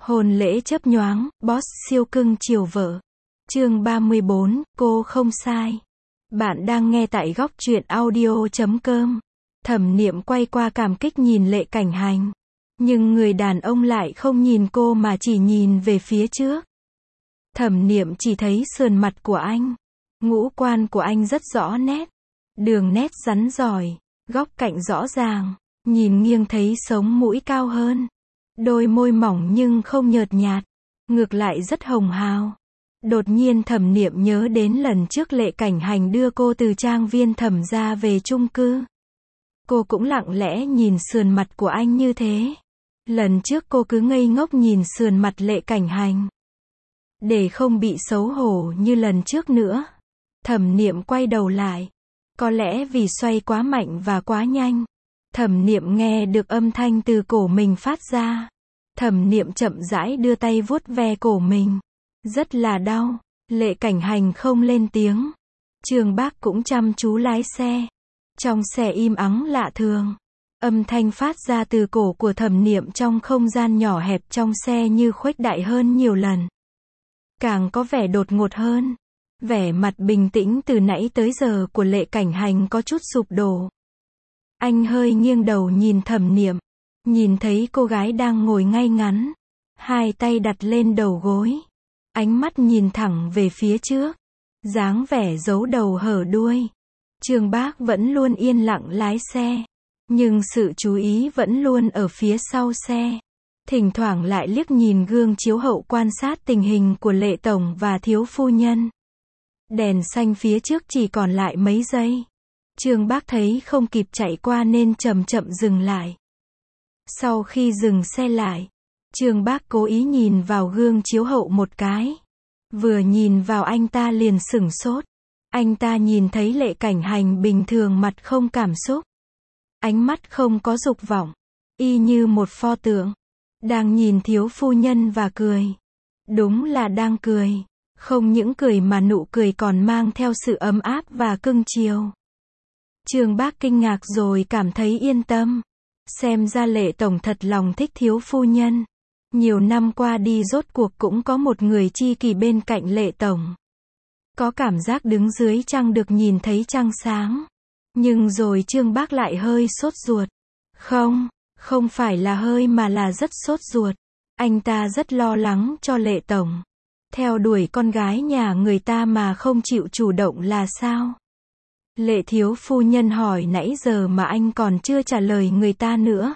Hôn lễ chớp nhoáng, boss siêu cưng chiều vợ. Chương 34, cô không sai. Bạn đang nghe tại góc truyện audio.com. Thẩm Niệm quay qua cảm kích nhìn Lệ Cảnh Hành. Nhưng người đàn ông lại không nhìn cô mà chỉ nhìn về phía trước. Thẩm Niệm chỉ thấy sườn mặt của anh. Ngũ quan của anh rất rõ nét. Đường nét rắn rỏi, góc cạnh rõ ràng. Nhìn nghiêng thấy sống mũi cao hơn. Đôi môi mỏng nhưng không nhợt nhạt. Ngược lại rất hồng hào. Đột nhiên Thẩm Niệm nhớ đến lần trước Lệ Cảnh Hành đưa cô từ trang viên Thẩm gia về chung cư. Cô cũng lặng lẽ nhìn sườn mặt của anh như thế. Lần trước cô cứ ngây ngốc nhìn sườn mặt Lệ Cảnh Hành. Để không bị xấu hổ như lần trước nữa. Thẩm Niệm quay đầu lại. Có lẽ vì xoay quá mạnh và quá nhanh. Thẩm Niệm nghe được âm thanh từ cổ mình phát ra. Thẩm Niệm chậm rãi đưa tay vuốt ve cổ mình. Rất là đau. Lệ Cảnh Hành không lên tiếng. Trương Bác cũng chăm chú lái xe. Trong xe im ắng lạ thường. Âm thanh phát ra từ cổ của Thẩm Niệm trong không gian nhỏ hẹp trong xe như khuếch đại hơn nhiều lần. Càng có vẻ đột ngột hơn. Vẻ mặt bình tĩnh từ nãy tới giờ của Lệ Cảnh Hành có chút sụp đổ. Anh hơi nghiêng đầu nhìn Thẩm Niệm. Nhìn thấy cô gái đang ngồi ngay ngắn. Hai tay đặt lên đầu gối. Ánh mắt nhìn thẳng về phía trước. Dáng vẻ giấu đầu hở đuôi. Trương Bác vẫn luôn yên lặng lái xe. Nhưng sự chú ý vẫn luôn ở phía sau xe. Thỉnh thoảng lại liếc nhìn gương chiếu hậu quan sát tình hình của Lệ Tổng và thiếu phu nhân. Đèn xanh phía trước chỉ còn lại mấy giây. Trương Bác thấy không kịp chạy qua nên chậm chậm dừng lại. Sau khi dừng xe lại, Trương Bác cố ý nhìn vào gương chiếu hậu một cái. Vừa nhìn vào anh ta liền sửng sốt. Anh ta nhìn thấy Lệ Cảnh Hành bình thường mặt không cảm xúc. Ánh mắt không có dục vọng. Y như một pho tượng. Đang nhìn thiếu phu nhân và cười. Đúng là đang cười. Không những cười mà nụ cười còn mang theo sự ấm áp và cưng chiều. Trương Bác kinh ngạc rồi cảm thấy yên tâm. Xem ra Lệ Tổng thật lòng thích thiếu phu nhân. Nhiều năm qua đi rốt cuộc cũng có một người tri kỷ bên cạnh Lệ Tổng. Có cảm giác đứng dưới trăng được nhìn thấy trăng sáng. Nhưng rồi Trương Bác lại hơi sốt ruột. Không phải là hơi mà là rất sốt ruột. Anh ta rất lo lắng cho Lệ Tổng. Theo đuổi con gái nhà người ta mà không chịu chủ động là sao? Lệ thiếu phu nhân hỏi nãy giờ mà anh còn chưa trả lời người ta nữa.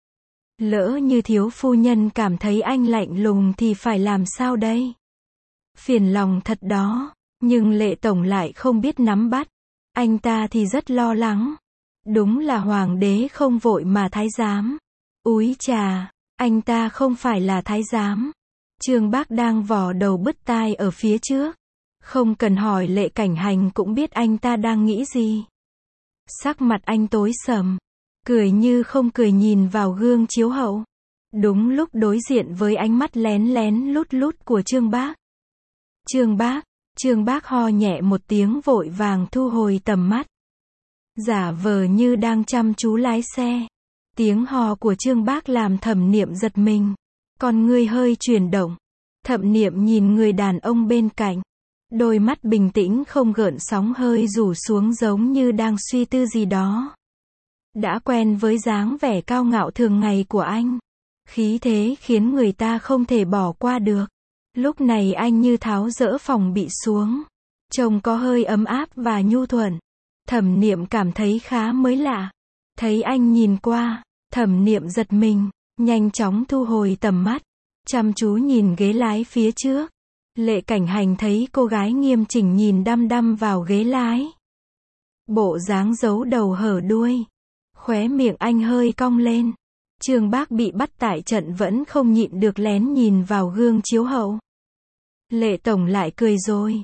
Lỡ như thiếu phu nhân cảm thấy anh lạnh lùng thì phải làm sao đây? Phiền lòng thật đó. Nhưng Lệ Tổng lại không biết nắm bắt. Anh ta thì rất lo lắng. Đúng là hoàng đế không vội mà thái giám. Úi chà, anh ta không phải là thái giám. Trương Bác đang vò đầu bứt tai ở phía trước. Không cần hỏi Lệ Cảnh Hành cũng biết anh ta đang nghĩ gì. Sắc mặt anh tối sầm. Cười như không cười nhìn vào gương chiếu hậu. Đúng lúc đối diện với ánh mắt lén lén lút lút của Trương Bác. Trương Bác ho nhẹ một tiếng vội vàng thu hồi tầm mắt. Giả vờ như đang chăm chú lái xe. Tiếng ho của Trương Bác làm Thẩm Niệm giật mình. Con ngươi hơi chuyển động. Thẩm Niệm nhìn người đàn ông bên cạnh. Đôi mắt bình tĩnh không gợn sóng hơi rủ xuống giống như đang suy tư gì đó. Đã quen với dáng vẻ cao ngạo thường ngày của anh. Khí thế khiến người ta không thể bỏ qua được. Lúc này anh như tháo dỡ phòng bị xuống. Trông có hơi ấm áp và nhu thuận. Thẩm Niệm cảm thấy khá mới lạ. Thấy anh nhìn qua, Thẩm Niệm giật mình, nhanh chóng thu hồi tầm mắt. Chăm chú nhìn ghế lái phía trước. Lệ Cảnh Hành thấy cô gái nghiêm chỉnh nhìn đăm đăm vào ghế lái. Bộ dáng giấu đầu hở đuôi. Khóe miệng anh hơi cong lên. Trương Bác bị bắt tại trận vẫn không nhịn được lén nhìn vào gương chiếu hậu. Lệ Tổng lại cười rồi.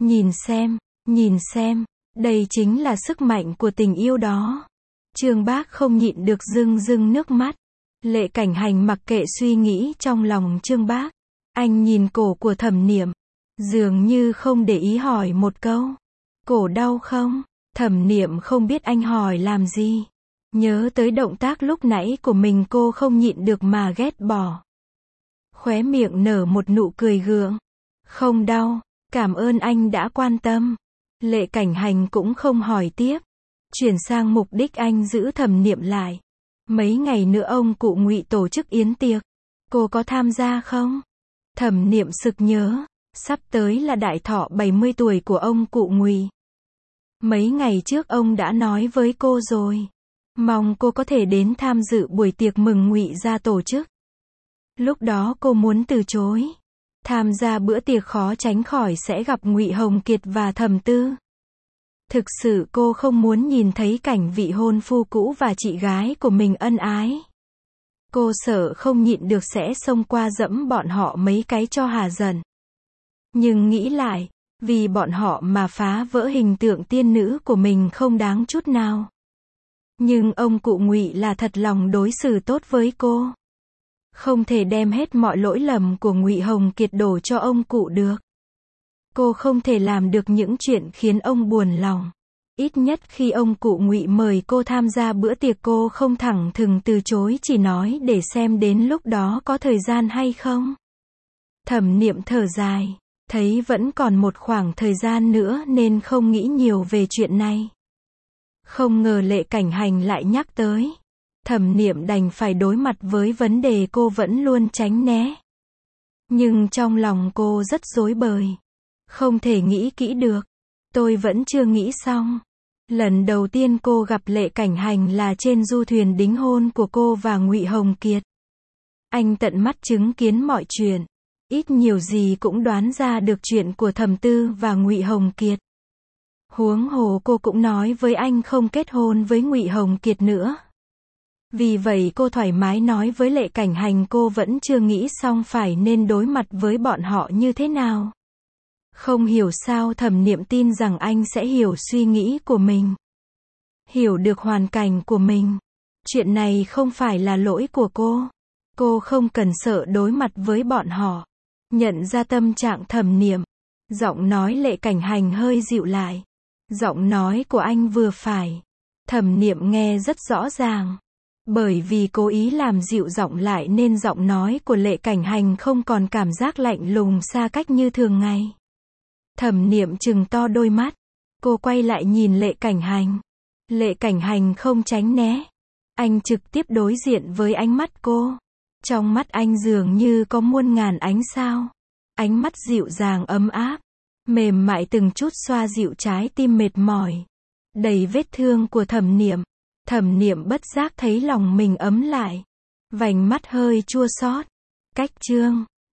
Nhìn xem, đây chính là sức mạnh của tình yêu đó. Trương Bác không nhịn được rưng rưng nước mắt. Lệ Cảnh Hành mặc kệ suy nghĩ trong lòng Trương Bác. Anh nhìn cổ của Thẩm Niệm. Dường như không để ý hỏi một câu. Cổ đau không? Thẩm Niệm không biết anh hỏi làm gì. Nhớ tới động tác lúc nãy của mình cô không nhịn được mà ghét bỏ. Khóe miệng nở một nụ cười gượng. Không đau, cảm ơn anh đã quan tâm. Lệ Cảnh Hành cũng không hỏi tiếp. Chuyển sang mục đích, anh giữ Thẩm Niệm lại. Mấy ngày nữa ông cụ Ngụy tổ chức yến tiệc. Cô có tham gia không? Thẩm Niệm sực nhớ. Sắp tới là đại thọ 70 tuổi của ông cụ Ngụy. Mấy ngày trước ông đã nói với cô rồi. Mong cô có thể đến tham dự buổi tiệc mừng Ngụy gia tổ chức. Lúc đó cô muốn từ chối. Tham gia bữa tiệc khó tránh khỏi sẽ gặp Ngụy Hồng Kiệt và Thẩm Tư. Thực sự cô không muốn nhìn thấy cảnh vị hôn phu cũ và chị gái của mình ân ái. Cô sợ không nhịn được sẽ xông qua dẫm bọn họ mấy cái cho hà giận. Nhưng nghĩ lại, vì bọn họ mà phá vỡ hình tượng tiên nữ của mình không đáng chút nào. Nhưng ông cụ Ngụy là thật lòng đối xử tốt với cô. Không thể đem hết mọi lỗi lầm của Ngụy Hồng Kiệt đổ cho ông cụ được. Cô không thể làm được những chuyện khiến ông buồn lòng. Ít nhất khi ông cụ Ngụy mời cô tham gia bữa tiệc cô không thẳng thừng từ chối, chỉ nói để xem đến lúc đó có thời gian hay không. Thẩm Niệm thở dài, thấy vẫn còn một khoảng thời gian nữa nên không nghĩ nhiều về chuyện này. Không ngờ Lệ Cảnh Hành lại nhắc tới. Thẩm Niệm đành phải đối mặt với vấn đề cô vẫn luôn tránh né. Nhưng trong lòng cô rất rối bời. Không thể nghĩ kỹ được. Tôi vẫn chưa nghĩ xong. Lần đầu tiên cô gặp Lệ Cảnh Hành là trên du thuyền đính hôn của cô và Ngụy Hồng Kiệt. Anh tận mắt chứng kiến mọi chuyện. Ít nhiều gì cũng đoán ra được chuyện của Thẩm Tư và Ngụy Hồng Kiệt. Huống hồ cô cũng nói với anh không kết hôn với Ngụy Hồng Kiệt nữa. Vì vậy cô thoải mái nói với Lệ Cảnh Hành cô vẫn chưa nghĩ xong phải nên đối mặt với bọn họ như thế nào. Không hiểu sao Thẩm Niệm tin rằng anh sẽ hiểu suy nghĩ của mình. Hiểu được hoàn cảnh của mình. Chuyện này không phải là lỗi của cô. Cô không cần sợ đối mặt với bọn họ. Nhận ra tâm trạng Thẩm Niệm. Giọng nói Lệ Cảnh Hành hơi dịu lại. Giọng nói của anh vừa phải. Thẩm Niệm nghe rất rõ ràng. Bởi vì cố ý làm dịu giọng lại nên giọng nói của Lệ Cảnh Hành không còn cảm giác lạnh lùng xa cách như thường ngày. Thẩm Niệm trừng to đôi mắt. Cô quay lại nhìn Lệ Cảnh Hành. Lệ Cảnh Hành không tránh né. Anh trực tiếp đối diện với ánh mắt cô. Trong mắt anh dường như có muôn ngàn ánh sao. Ánh mắt dịu dàng ấm áp. Mềm mại từng chút xoa dịu trái tim mệt mỏi. Đầy vết thương của Thẩm Niệm. Thẩm Niệm bất giác thấy lòng mình ấm lại. Vành mắt hơi chua xót. Cách chương